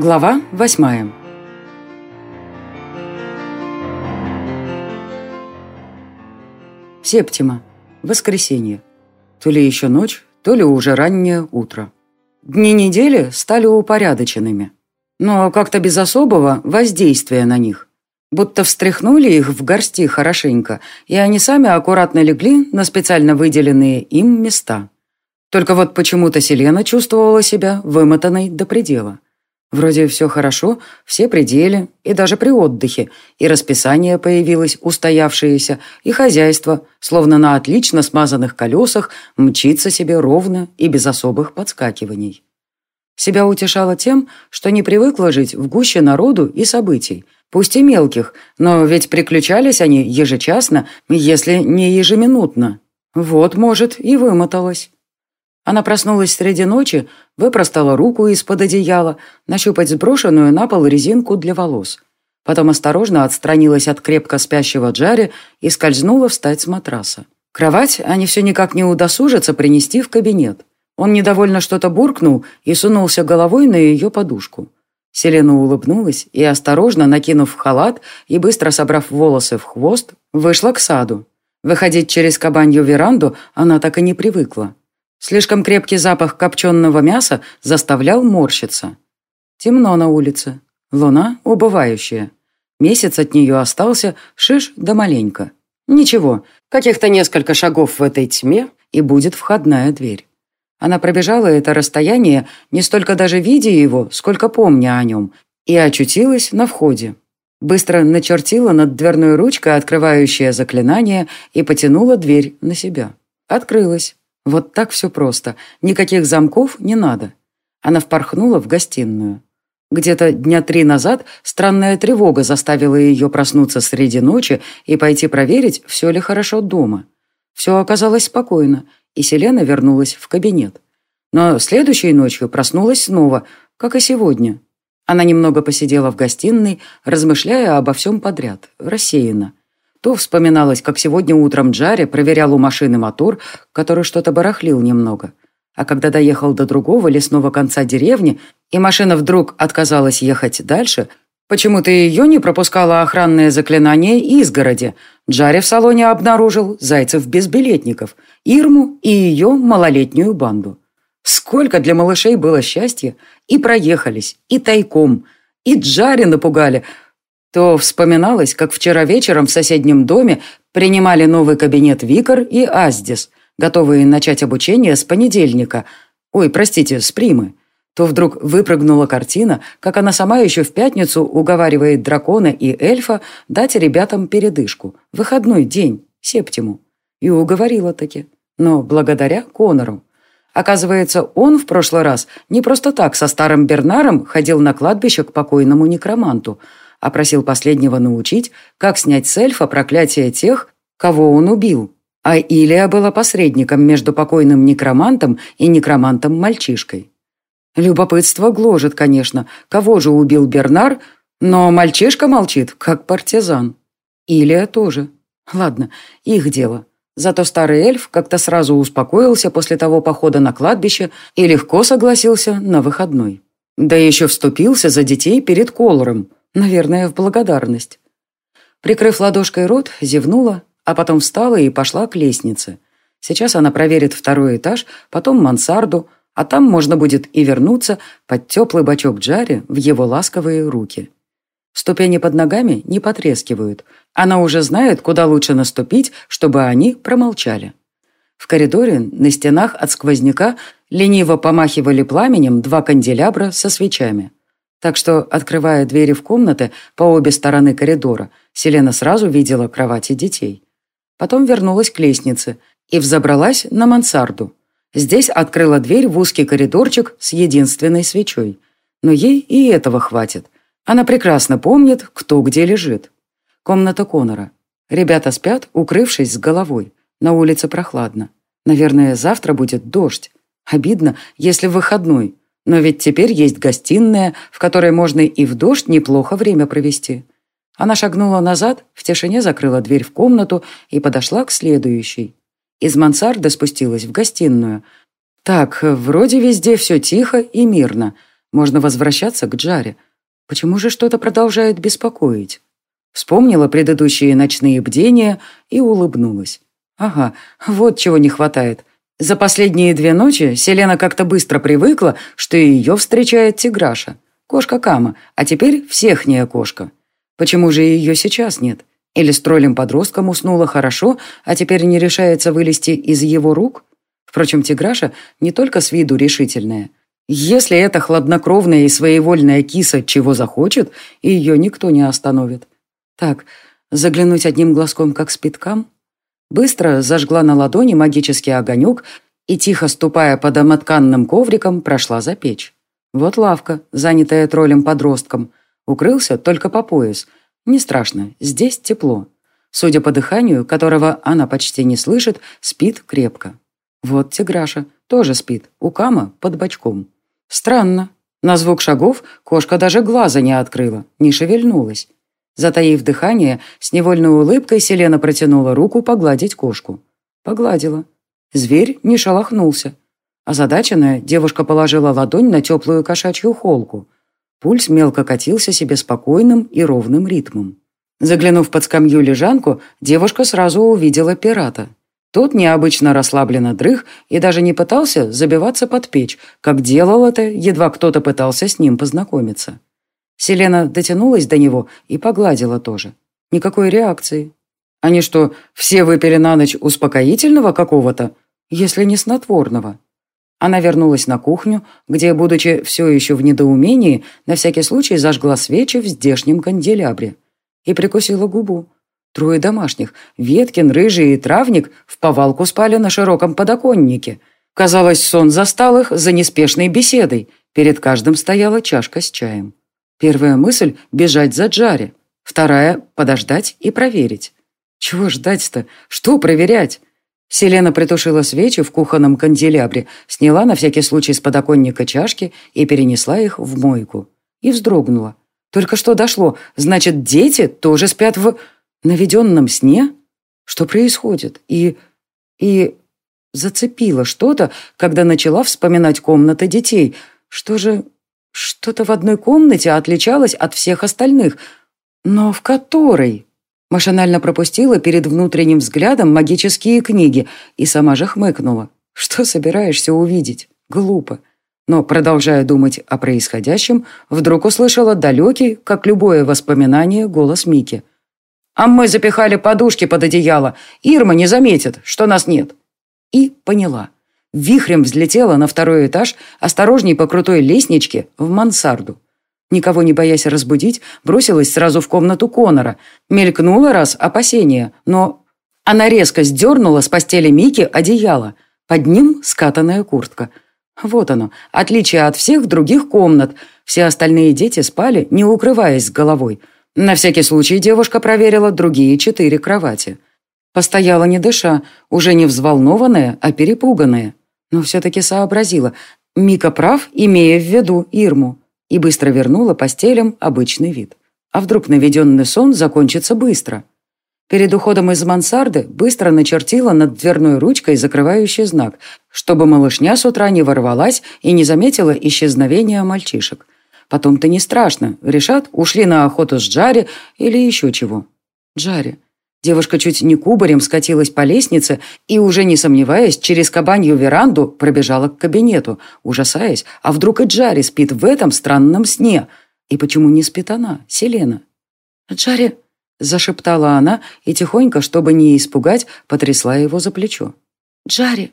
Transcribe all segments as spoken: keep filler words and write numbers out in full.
Глава восьмая. Септима. Воскресенье. То ли еще ночь, то ли уже раннее утро. Дни недели стали упорядоченными, но как-то без особого воздействия на них. Будто встряхнули их в горсти хорошенько, и они сами аккуратно легли на специально выделенные им места. Только вот почему-то Селена чувствовала себя вымотанной до предела. Вроде все хорошо, все при деле, и даже при отдыхе, и расписание появилось устоявшееся, и хозяйство, словно на отлично смазанных колесах, мчится себе ровно и без особых подскакиваний. Себя утешала тем, что не привыкла жить в гуще народу и событий, пусть и мелких, но ведь приключались они ежечасно, если не ежеминутно. Вот, может, и вымоталась. Она проснулась среди ночи, выпростала руку из-под одеяла, нащупать сброшенную на пол резинку для волос. Потом осторожно отстранилась от крепко спящего Джаре и скользнула встать с матраса. Кровать они все никак не удосужатся принести в кабинет. Он недовольно что-то буркнул и сунулся головой на ее подушку. Селена улыбнулась и, осторожно накинув халат и быстро собрав волосы в хвост, вышла к саду. Выходить через кабанью веранду она так и не привыкла. Слишком крепкий запах копченого мяса заставлял морщиться. Темно на улице. Луна убывающая. Месяц от нее остался, шиш да маленько. Ничего, каких-то несколько шагов в этой тьме, и будет входная дверь. Она пробежала это расстояние, не столько даже видя его, сколько помня о нем, и очутилась на входе. Быстро начертила над дверной ручкой открывающее заклинание и потянула дверь на себя. Открылась. Вот так все просто. Никаких замков не надо. Она впорхнула в гостиную. Где-то дня три назад странная тревога заставила ее проснуться среди ночи и пойти проверить, все ли хорошо дома. Все оказалось спокойно, и Селена вернулась в кабинет. Но следующей ночью проснулась снова, как и сегодня. Она немного посидела в гостиной, размышляя обо всем подряд, рассеянно. То вспоминалось, как сегодня утром Джаре проверял у машины мотор, который что-то барахлил немного. А когда доехал до другого лесного конца деревни, и машина вдруг отказалась ехать дальше, почему-то ее не пропускало охранное заклинание изгороди. Джаре в салоне обнаружил зайцев-безбилетников, Ирму и ее малолетнюю банду. Сколько для малышей было счастья! И проехались, и тайком, и Джаре напугали. То вспоминалось, как вчера вечером в соседнем доме принимали новый кабинет Викар и Аздис, готовые начать обучение с понедельника. Ой, простите, с Примы. То вдруг выпрыгнула картина, как она сама еще в пятницу уговаривает дракона и эльфа дать ребятам передышку. Выходной день, Септиму. И уговорила таки. Но благодаря Конору. Оказывается, он в прошлый раз не просто так со старым Бернаром ходил на кладбище к покойному некроманту, а просил последнего научить, как снять с эльфа проклятие тех, кого он убил. А Илия была посредником между покойным некромантом и некромантом-мальчишкой. Любопытство гложет, конечно, кого же убил Бернар, но мальчишка молчит, как партизан. Илия тоже. Ладно, их дело. Зато старый эльф как-то сразу успокоился после того похода на кладбище и легко согласился на выходной. Да еще вступился за детей перед Колором. Наверное, в благодарность. Прикрыв ладошкой рот, зевнула, а потом встала и пошла к лестнице. Сейчас она проверит второй этаж, потом мансарду, а там можно будет и вернуться под теплый бочок Джаре в его ласковые руки. Ступени под ногами не потрескивают. Она уже знает, куда лучше наступить, чтобы они промолчали. В коридоре на стенах от сквозняка лениво помахивали пламенем два канделябра со свечами. Так что, открывая двери в комнаты по обе стороны коридора, Селена сразу видела кровати детей. Потом вернулась к лестнице и взобралась на мансарду. Здесь открыла дверь в узкий коридорчик с единственной свечой. Но ей и этого хватит. Она прекрасно помнит, кто где лежит. Комната Конора. Ребята спят, укрывшись с головой. На улице прохладно. Наверное, завтра будет дождь. Обидно, если выходной. Но ведь теперь есть гостиная, в которой можно и в дождь неплохо время провести. Она шагнула назад, в тишине закрыла дверь в комнату и подошла к следующей. Из мансарды спустилась в гостиную. Так, вроде везде все тихо и мирно. Можно возвращаться к Джаре. Почему же что-то продолжает беспокоить? Вспомнила предыдущие ночные бдения и улыбнулась. Ага, вот чего не хватает. За последние две ночи Селена как-то быстро привыкла, что ее встречает тиграша. Кошка Кама, а теперь всехняя кошка. Почему же ее сейчас нет? Или с троллем-подростком уснула хорошо, а теперь не решается вылезти из его рук? Впрочем, тиграша не только с виду решительная. Если эта хладнокровная и своевольная киса чего захочет, ее никто не остановит. Так, заглянуть одним глазком, как спит Кам? Быстро зажгла на ладони магический огонек и, тихо ступая по домотканным коврикам, прошла за печь. Вот лавка, занятая троллем-подростком. Укрылся только по пояс. Не страшно, здесь тепло. Судя по дыханию, которого она почти не слышит, спит крепко. Вот тиграша тоже спит, у Кама под бочком. Странно. На звук шагов кошка даже глаза не открыла, не шевельнулась. Затаив дыхание, с невольной улыбкой Селена протянула руку погладить кошку. Погладила. Зверь не шелохнулся. Озадаченная, девушка положила ладонь на теплую кошачью холку. Пульс мелко катился себе спокойным и ровным ритмом. Заглянув под скамью-лежанку, девушка сразу увидела пирата. Тот необычно расслабленно дрых и даже не пытался забиваться под печь, как делал это, едва кто-то пытался с ним познакомиться. Селена дотянулась до него и погладила тоже. Никакой реакции. Они что, все выпили на ночь успокоительного какого-то, если не снотворного? Она вернулась на кухню, где, будучи все еще в недоумении, на всякий случай зажгла свечи в здешнем канделябре и прикусила губу. Трое домашних, Веткин, Рыжий и Травник, в повалку спали на широком подоконнике. Казалось, сон застал их за неспешной беседой. Перед каждым стояла чашка с чаем. Первая мысль – бежать за Джаре. Вторая – подождать и проверить. Чего ждать-то? Что проверять? Селена притушила свечи в кухонном канделябре, сняла на всякий случай с подоконника чашки и перенесла их в мойку. И вздрогнула. Только что дошло. Значит, дети тоже спят в наведенном сне? Что происходит? И... и... зацепило что-то, когда начала вспоминать комнаты детей. Что же... что-то в одной комнате отличалось от всех остальных. Но в которой... Машинально пропустила перед внутренним взглядом магические книги и сама же хмыкнула. Что собираешься увидеть? Глупо. Но, продолжая думать о происходящем, вдруг услышала далекий, как любое воспоминание, голос Мики. «А мы запихали подушки под одеяло. Ирма не заметит, что нас нет». И поняла. Вихрем взлетела на второй этаж, осторожней по крутой лестничке, в мансарду. Никого не боясь разбудить, бросилась сразу в комнату Конора. Мелькнуло раз опасение, но... Она резко сдернула с постели Мики одеяло. Под ним скатанная куртка. Вот оно, отличие от всех других комнат. Все остальные дети спали, не укрываясь с головой. На всякий случай девушка проверила другие четыре кровати. Постояла не дыша, уже не взволнованная, а перепуганная. Но все-таки сообразила. Мика прав, имея в виду Ирму. И быстро вернула постелям обычный вид. А вдруг наведенный сон закончится быстро? Перед уходом из мансарды быстро начертила над дверной ручкой закрывающий знак, чтобы малышня с утра не ворвалась и не заметила исчезновения мальчишек. Потом-то не страшно. Решат, ушли на охоту с Джаре или еще чего. Джаре. Девушка чуть не кубарем скатилась по лестнице и, уже не сомневаясь, через кабанью веранду пробежала к кабинету, ужасаясь, а вдруг и Джаре спит в этом странном сне? И почему не спит она, Селена? «Джаре!» – зашептала она и тихонько, чтобы не испугать, потрясла его за плечо. «Джаре!»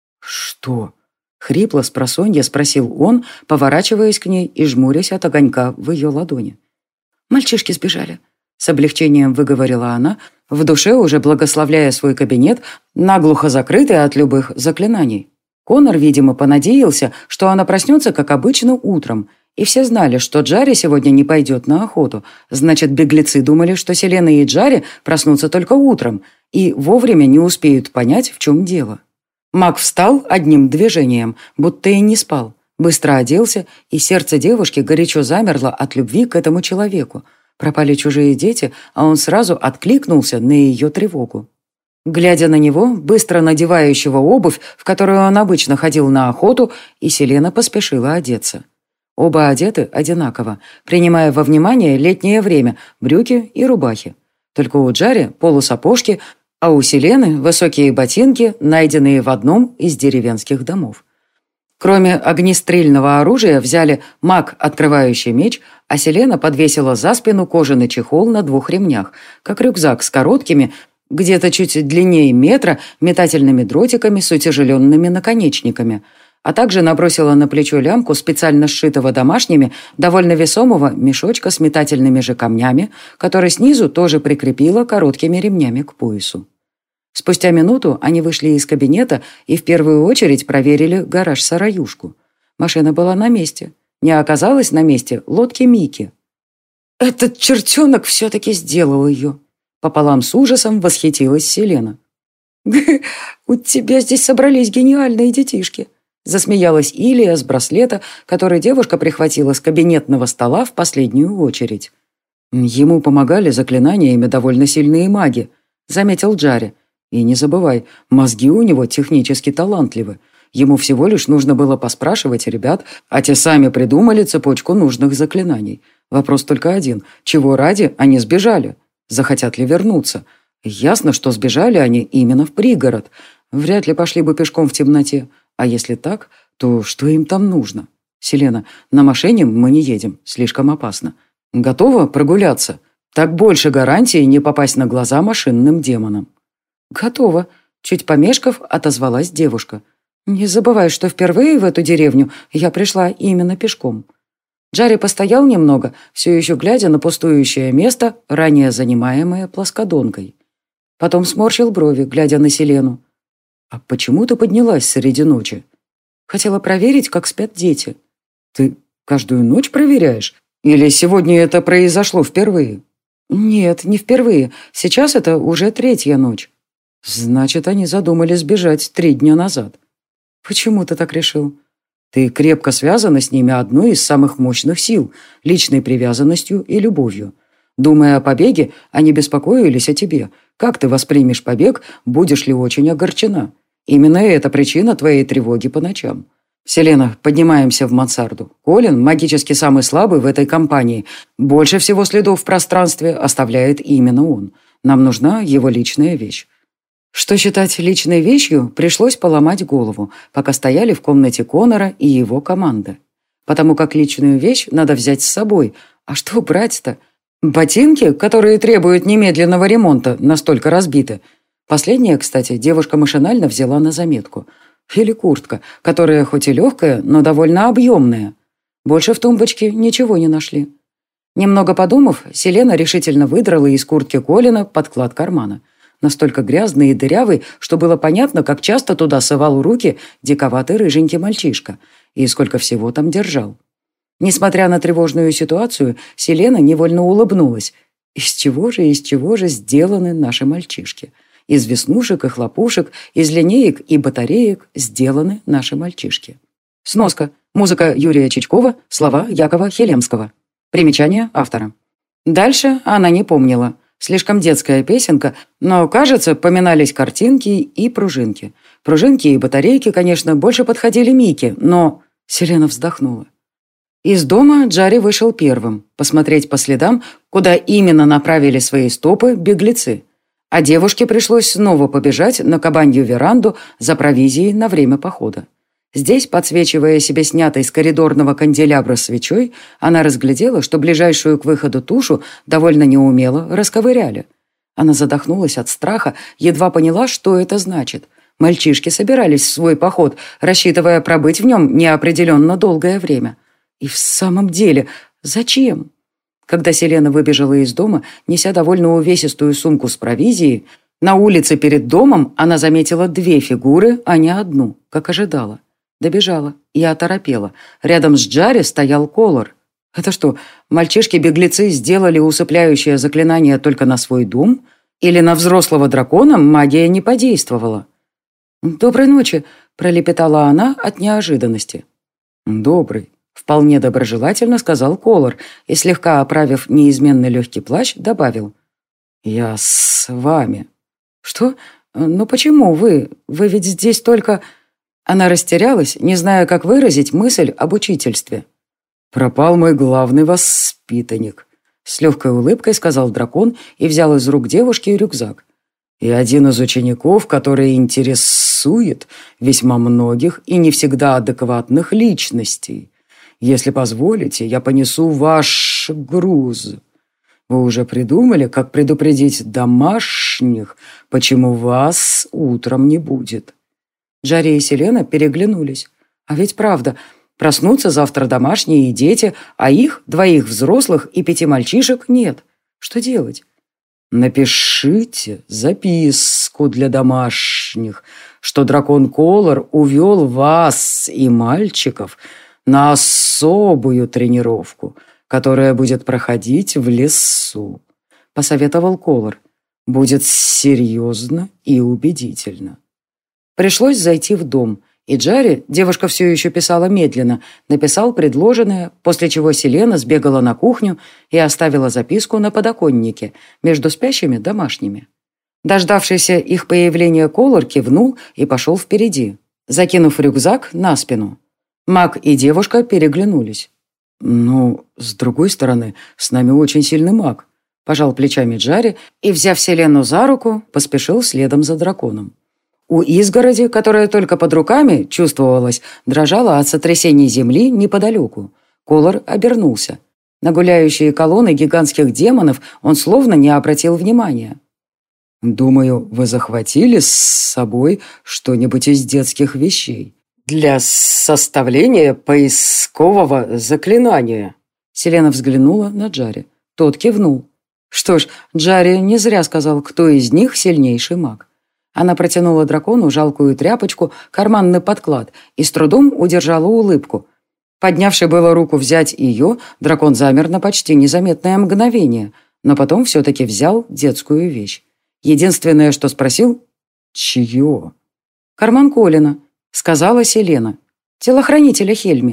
«Что?» – хрипло спросонья спросил он, поворачиваясь к ней и жмурясь от огонька в ее ладони. «Мальчишки сбежали», – с облегчением выговорила она, в душе уже благословляя свой кабинет, наглухо закрытый от любых заклинаний. Конор, видимо, понадеялся, что она проснется, как обычно, утром. И все знали, что Джаре сегодня не пойдет на охоту. Значит, беглецы думали, что Селена и Джаре проснутся только утром и вовремя не успеют понять, в чем дело. Маг встал одним движением, будто и не спал. Быстро оделся, и сердце девушки горячо замерло от любви к этому человеку. Пропали чужие дети, а он сразу откликнулся на ее тревогу. Глядя на него, быстро надевающего обувь, в которую он обычно ходил на охоту, и Селена поспешила одеться. Оба одеты одинаково, принимая во внимание летнее время, брюки и рубахи. Только у Джари полусапожки, а у Селены высокие ботинки, найденные в одном из деревенских домов. Кроме огнестрельного оружия взяли маг, открывающий меч, а Селена подвесила за спину кожаный чехол на двух ремнях, как рюкзак с короткими, где-то чуть длиннее метра, метательными дротиками с утяжеленными наконечниками, а также набросила на плечо лямку специально сшитого домашними, довольно весомого мешочка с метательными же камнями, который снизу тоже прикрепила короткими ремнями к поясу. Спустя минуту они вышли из кабинета и в первую очередь проверили гараж-сараюшку. Машина была на месте. Не оказалось на месте лодки Мики. «Этот чертенок все-таки сделал ее!» Пополам с ужасом восхитилась Селена. «У тебя здесь собрались гениальные детишки!» Засмеялась Илия с браслета, который девушка прихватила с кабинетного стола в последнюю очередь. «Ему помогали заклинаниями довольно сильные маги», — заметил Джари. «И не забывай, мозги у него технически талантливы. Ему всего лишь нужно было поспрашивать ребят, а те сами придумали цепочку нужных заклинаний. Вопрос только один. Чего ради они сбежали? Захотят ли вернуться? Ясно, что сбежали они именно в пригород. Вряд ли пошли бы пешком в темноте. А если так, то что им там нужно? Селена, на машине мы не едем. Слишком опасно. Готова прогуляться? Так больше гарантии не попасть на глаза машинным демонам». «Готова», — чуть помешков отозвалась девушка. «Не забывай, что впервые в эту деревню я пришла именно пешком». Джари постоял немного, все еще глядя на пустующее место, ранее занимаемое плоскодонкой. Потом сморщил брови, глядя на Селену. «А почему ты поднялась среди ночи?» «Хотела проверить, как спят дети». «Ты каждую ночь проверяешь? Или сегодня это произошло впервые?» «Нет, не впервые. Сейчас это уже третья ночь». «Значит, они задумали сбежать три дня назад». «Почему ты так решил?» «Ты крепко связана с ними одной из самых мощных сил, личной привязанностью и любовью. Думая о побеге, они беспокоились о тебе. Как ты воспримешь побег, будешь ли очень огорчена? Именно это причина твоей тревоги по ночам. Селена, поднимаемся в мансарду. Колин, магически самый слабый в этой компании. Больше всего следов в пространстве оставляет именно он. Нам нужна его личная вещь». Что считать личной вещью, пришлось поломать голову, пока стояли в комнате Конора и его команды. Потому как личную вещь надо взять с собой. А что брать-то? Ботинки, которые требуют немедленного ремонта, настолько разбиты. Последнее, кстати, девушка машинально взяла на заметку. Или куртка, которая хоть и легкая, но довольно объемная. Больше в тумбочке ничего не нашли. Немного подумав, Селена решительно выдрала из куртки Колина подклад кармана. Настолько грязный и дырявый, что было понятно, как часто туда совал руки диковатый рыженький мальчишка и сколько всего там держал. Несмотря на тревожную ситуацию, Селена невольно улыбнулась. Из чего же, из чего же сделаны наши мальчишки? Из веснушек и хлопушек, из линеек и батареек сделаны наши мальчишки. Сноска. Музыка Юрия Чичкова, слова Якова Хелемского. Примечание автора. Дальше она не помнила. Слишком детская песенка, но, кажется, поминались картинки и пружинки. Пружинки и батарейки, конечно, больше подходили Мике, но... Селена вздохнула. Из дома Джари вышел первым, посмотреть по следам, куда именно направили свои стопы беглецы. А девушке пришлось снова побежать на кабанью веранду за провизией на время похода. Здесь, подсвечивая себе снятой с коридорного канделябра свечой, она разглядела, что ближайшую к выходу тушу довольно неумело расковыряли. Она задохнулась от страха, едва поняла, что это значит. Мальчишки собирались в свой поход, рассчитывая пробыть в нем неопределенно долгое время. И в самом деле, зачем? Когда Селена выбежала из дома, неся довольно увесистую сумку с провизией, на улице перед домом она заметила две фигуры, а не одну, как ожидала. Добежала и оторопела. Рядом с Джари стоял Колор. Это что, мальчишки-беглецы сделали усыпляющее заклинание только на свой дом? Или на взрослого дракона магия не подействовала? «Доброй ночи», — пролепетала она от неожиданности. «Добрый», — вполне доброжелательно сказал Колор и, слегка оправив неизменно легкий плащ, добавил. «Я с вами». «Что? Ну почему вы? Вы ведь здесь только...» Она растерялась, не зная, как выразить мысль об учительстве. «Пропал мой главный воспитанник», — с легкой улыбкой сказал дракон и взял из рук девушки рюкзак. «И один из учеников, который интересует весьма многих и не всегда адекватных личностей. Если позволите, я понесу ваш груз. Вы уже придумали, как предупредить домашних, почему вас утром не будет?» Джарри и Селена переглянулись. А ведь правда, проснутся завтра домашние и дети, а их, двоих взрослых и пяти мальчишек, нет. Что делать? «Напишите записку для домашних, что дракон Колор увел вас и мальчиков на особую тренировку, которая будет проходить в лесу», — посоветовал Колор. «Будет серьезно и убедительно». Пришлось зайти в дом, и Джарри, девушка все еще писала медленно, написал предложенное, после чего Селена сбегала на кухню и оставила записку на подоконнике между спящими домашними. Дождавшийся их появления Колор кивнул и пошел впереди, закинув рюкзак на спину. Маг и девушка переглянулись. «Ну, с другой стороны, с нами очень сильный маг», – пожал плечами Джарри и, взяв Селену за руку, поспешил следом за драконом. У изгороди, которая только под руками чувствовалась, дрожала от сотрясений земли неподалеку. Колор обернулся. На гуляющие колонны гигантских демонов он словно не обратил внимания. «Думаю, вы захватили с собой что-нибудь из детских вещей для составления поискового заклинания». Селена взглянула на Джарри. Тот кивнул. Что ж, Джарри не зря сказал, кто из них сильнейший маг. Она протянула дракону жалкую тряпочку, карманный подклад, и с трудом удержала улыбку. Поднявший было руку взять ее, дракон замер на почти незаметное мгновение, но потом все-таки взял детскую вещь. Единственное, что спросил — «Чье?» «Карман Колина», — сказала Селена. «Телохранителя Хельми».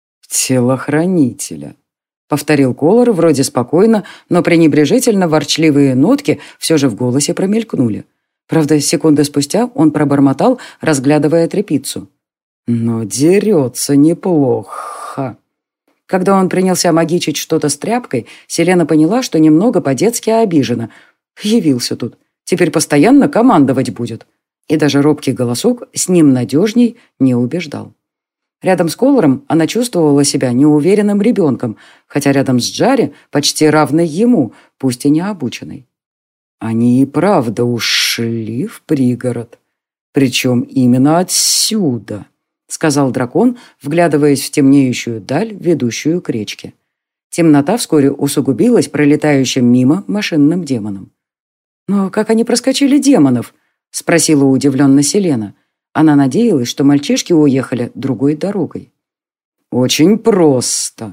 «Телохранителя», — повторил Колор вроде спокойно, но пренебрежительно ворчливые нотки все же в голосе промелькнули. Правда, секунды спустя он пробормотал, разглядывая тряпицу. «Но дерется неплохо». Когда он принялся магичить что-то с тряпкой, Селена поняла, что немного по-детски обижена. Явился тут. Теперь постоянно командовать будет. И даже робкий голосок с ним надежней не убеждал. Рядом с Колором она чувствовала себя неуверенным ребенком, хотя рядом с Джарри почти равной ему, пусть и не обученной. Они и правда ушли в пригород. Причем именно отсюда, сказал дракон, вглядываясь в темнеющую даль, ведущую к речке. Темнота вскоре усугубилась пролетающим мимо машинным демоном. «Но как они проскочили демонов?» — спросила удивленно Селена. Она надеялась, что мальчишки уехали другой дорогой. «Очень просто.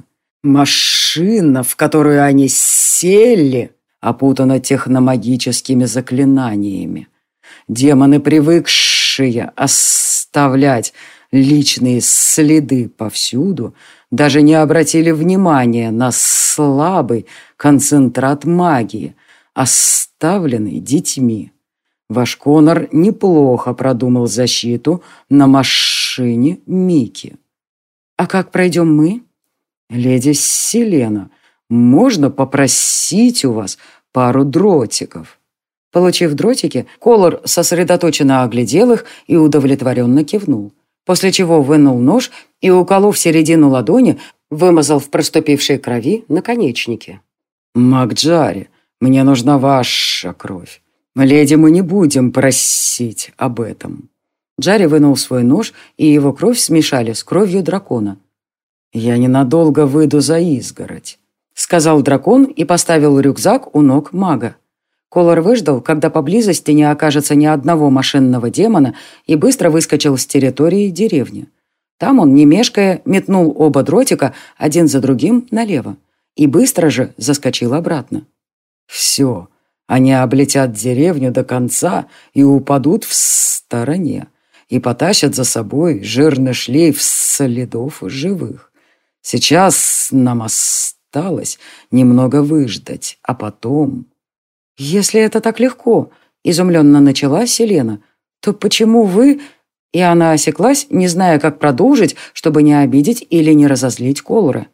Машина, в которую они сели, опутана техномагическими заклинаниями. Демоны, привыкшие оставлять личные следы повсюду, даже не обратили внимания на слабый концентрат магии, оставленный детьми. Ваш Конор неплохо продумал защиту на машине Мики». «А как пройдем мы?» «Леди Селена, можно попросить у вас пару дротиков?» Получив дротики, Колор сосредоточенно оглядел их и удовлетворенно кивнул, после чего вынул нож и, уколов середину ладони, вымазал в проступившей крови наконечники. «Маг Джарри, мне нужна ваша кровь. Леди, мы не будем просить об этом». Джарри вынул свой нож, и его кровь смешали с кровью дракона. «Я ненадолго выйду за изгородь», — сказал дракон и поставил рюкзак у ног мага. Колор выждал, когда поблизости не окажется ни одного машинного демона, и быстро выскочил с территории деревни. Там он, не мешкая, метнул оба дротика один за другим налево и быстро же заскочил обратно. «Все, они облетят деревню до конца и упадут в стороне, и потащат за собой жирный шлейф следов живых. Сейчас нам осталось немного выждать, а потом...» «Если это так легко», — изумленно начала Селена, «то почему вы...» И она осеклась, не зная, как продолжить, чтобы не обидеть или не разозлить Колора.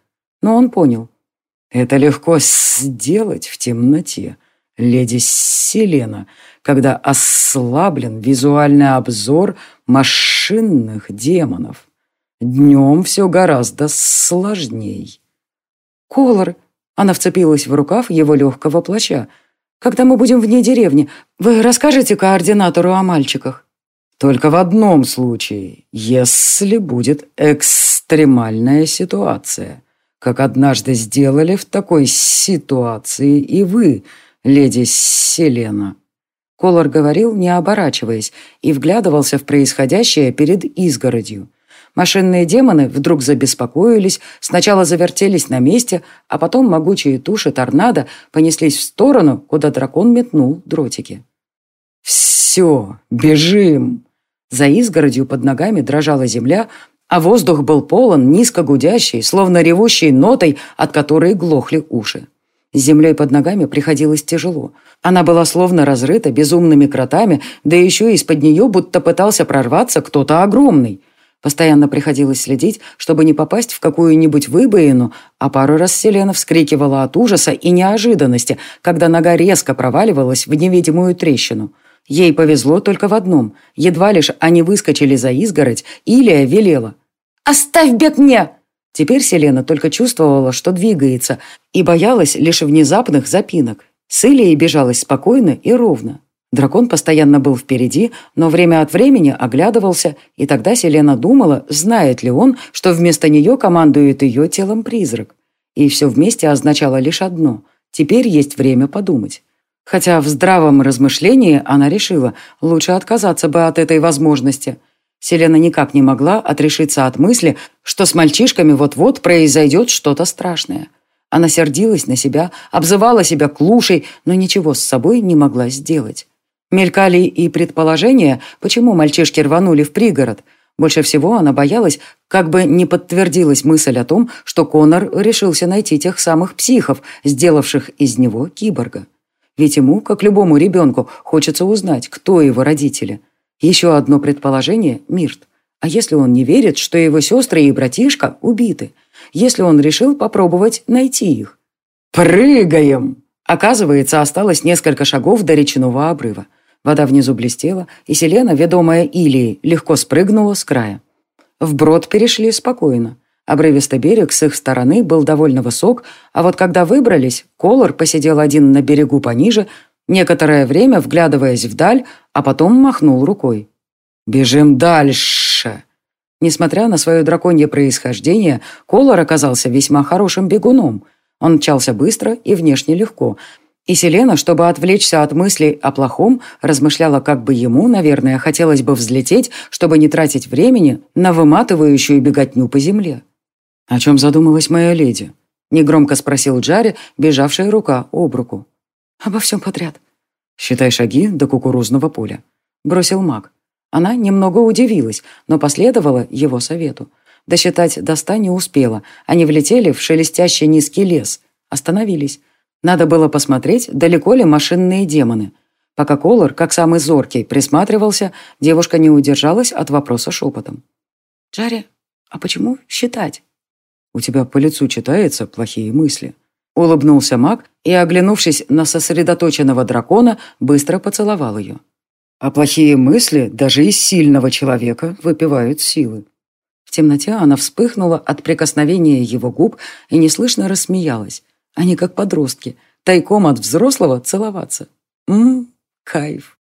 Но он понял. Это легко сделать в темноте, леди Селена, когда ослаблен визуальный обзор машинных демонов. Днем все гораздо сложней. «Колор!» — она вцепилась в рукав его легкого плаща. «Когда мы будем вне деревни, вы расскажете координатору о мальчиках?» «Только в одном случае, если будет экстремальная ситуация, как однажды сделали в такой ситуации и вы, леди Селена». Колор говорил, не оборачиваясь, и вглядывался в происходящее перед изгородью. Машинные демоны вдруг забеспокоились, сначала завертелись на месте, а потом могучие туши торнадо понеслись в сторону, куда дракон метнул дротики. «Все, бежим!» За изгородью под ногами дрожала земля, а воздух был полон низко гудящей, словно ревущей нотой, от которой глохли уши. С землей под ногами приходилось тяжело. Она была словно разрыта безумными кротами, да еще из-под нее будто пытался прорваться кто-то огромный. Постоянно приходилось следить, чтобы не попасть в какую-нибудь выбоину, а пару раз Селена вскрикивала от ужаса и неожиданности, когда нога резко проваливалась в невидимую трещину. Ей повезло только в одном. Едва лишь они выскочили за изгородь, Илия велела: «Оставь бег мне!» Теперь Селена только чувствовала, что двигается, и боялась лишь внезапных запинок. С Илией бежалась спокойно и ровно. Дракон постоянно был впереди, но время от времени оглядывался, и тогда Селена думала, знает ли он, что вместо нее командует ее телом призрак. И все вместе означало лишь одно – теперь есть время подумать. Хотя в здравом размышлении она решила, лучше отказаться бы от этой возможности. Селена никак не могла отрешиться от мысли, что с мальчишками вот-вот произойдет что-то страшное. Она сердилась на себя, обзывала себя клушей, но ничего с собой не могла сделать. Мелькали и предположения, почему мальчишки рванули в пригород. Больше всего она боялась, как бы не подтвердилась мысль о том, что Конор решился найти тех самых психов, сделавших из него киборга. Ведь ему, как любому ребенку, хочется узнать, кто его родители. Еще одно предположение – Мирт. А если он не верит, что его сестры и братишка убиты? Если он решил попробовать найти их? «Прыгаем!» Оказывается, осталось несколько шагов до речного обрыва. Вода внизу блестела, и Селена, ведомая Илией, легко спрыгнула с края. Вброд перешли спокойно. Обрывистый берег с их стороны был довольно высок, а вот когда выбрались, Колор посидел один на берегу пониже, некоторое время вглядываясь вдаль, а потом махнул рукой. «Бежим дальше!» Несмотря на свое драконье происхождение, Колор оказался весьма хорошим бегуном. Он мчался быстро и внешне легко, и Селена, чтобы отвлечься от мыслей о плохом, размышляла, как бы ему, наверное, хотелось бы взлететь, чтобы не тратить времени на выматывающую беготню по земле. «О чем задумалась моя леди?» — негромко спросил Джарри, бежавшая рука об руку. «Обо всем подряд». «Считай шаги до кукурузного поля», — бросил маг. Она немного удивилась, но последовала его совету. Досчитать до ста не успела. Они влетели в шелестящий низкий лес. Остановились. Надо было посмотреть, далеко ли машинные демоны. Пока Колор, как самый зоркий, присматривался, девушка не удержалась от вопроса шепотом. «Джарри, а почему считать?» «У тебя по лицу читаются плохие мысли», — улыбнулся маг и, оглянувшись на сосредоточенного дракона, быстро поцеловал ее. «А плохие мысли даже из сильного человека выпивают силы». В темноте она вспыхнула от прикосновения его губ и неслышно рассмеялась. Они как подростки, тайком от взрослого целоваться. Ммм, кайф.